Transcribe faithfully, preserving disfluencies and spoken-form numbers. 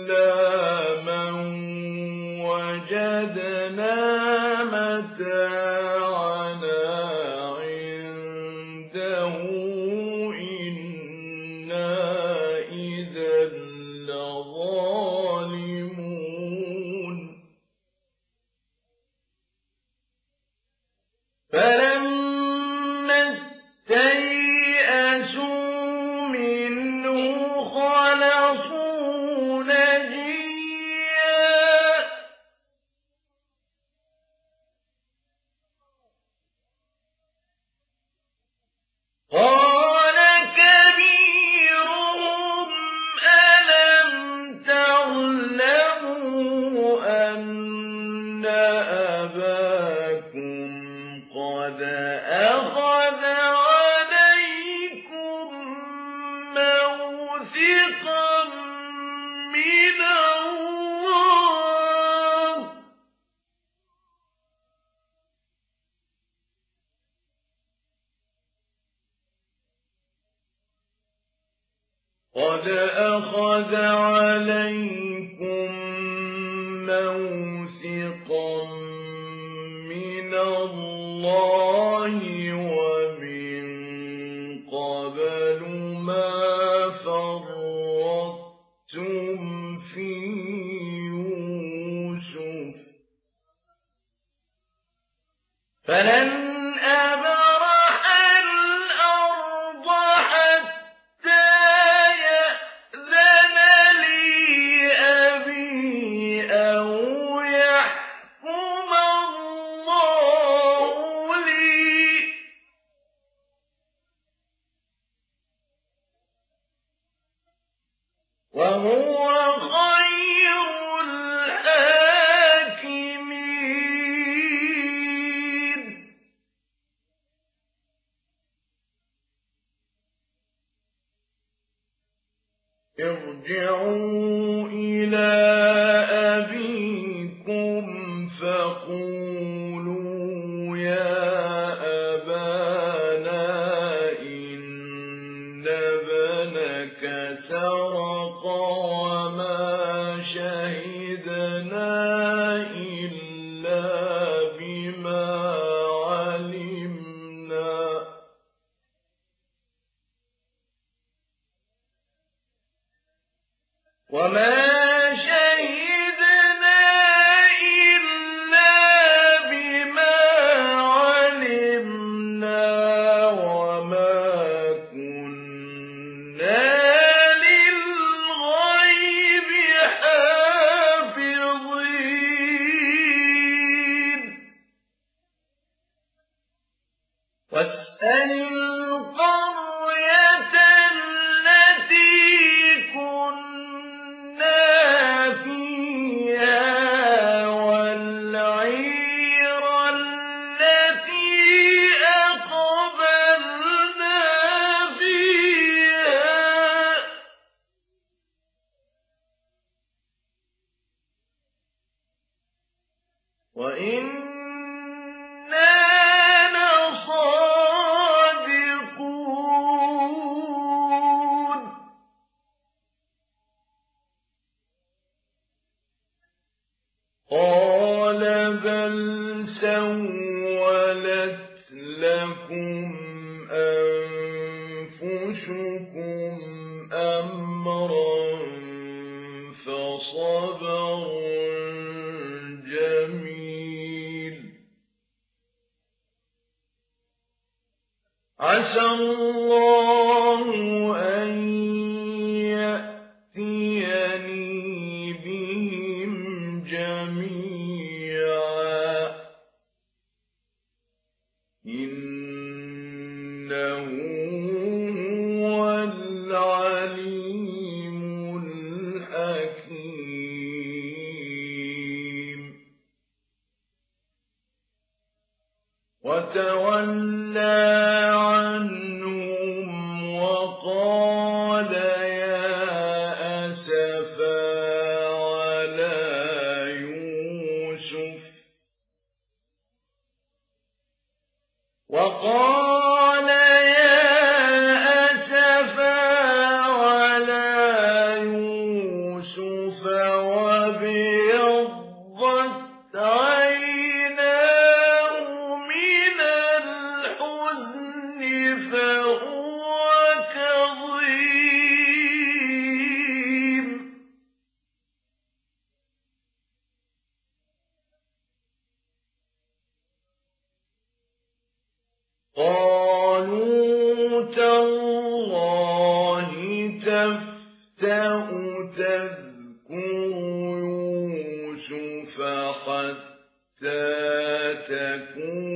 من وجدنا متاعنا عنده إنا إذا لظالمون فلما استيئسوا منه خلصوا نجيا قال كبيرهم ألم تعلموا أن أباكم قد أخذ عليكم موثقا من الله قد أخذ عليكم موثقا من الله ومن قبل ما فرطتم في يوسف فلن أبرح الأرض حتى يأذن لي أبي أو يحكم الله لي وهو خير الحاكمين ارجعوا إلى أبيكم فقولوا يا أبانا إن ابنك سرق وما شهدنا إلا بما علمنا وما شهدنا إلا بما علمنا وما كنا للغيب حافظين واسأل القرية التي كنا فيها والعير التي أقبلنا فيها وإنا لصادقون قال بل سولت لكم أنفسكم أمرا فصبر جميل عسى الله أن يأتيني بهم جميعا إنه هو العليم الحكيم وتولى عنهم وقال يا أسفا على يوسف وقال يا أسفا على يوسف يَكُونُ